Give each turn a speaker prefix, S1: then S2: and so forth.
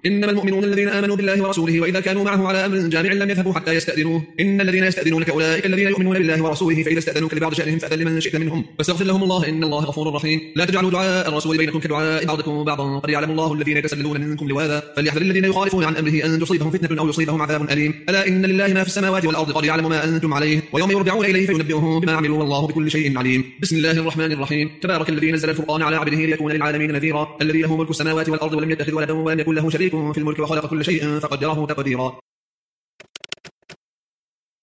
S1: إنما المؤمنون الذين آمنوا بالله ورسوله وإذا كانوا معه على أمر جامع لم يذهبوا حتى يستأذنوه. إن الذين يستأذنونك أولئك الذين يؤمنون بالله ورسوله فإذا استأذنوك لبعض شأنهم فأذن لمن شئت منهم واستغفر لهم الله إن الله غفور رحيم. لا تجعلوا دعاء الرسول بينكم كدعاء بعضكم بعضا قد يعلم الله الذين يتسللون منكم لواذا فليحذر الذين يخالفون عن أمره أن تصيبهم فتنة أو يصيبهم عذاب أليم. ألا إن لله ما في السماوات والأرض قد يعلم ما أنتم عليه ويوم يرجعون إليه فينبئهم بما عملوا والله بكل شيء عليم. بسم الله الرحمن الرحيم. تبارك الذي نزل الفرقان على عبده ليكون للعالمين نذيرا الذي له ملك السماوات والأرض ولم يتخذ ولدا ولم يكن له شريك في الملك وخلق كل شيء فقدره تقديرا.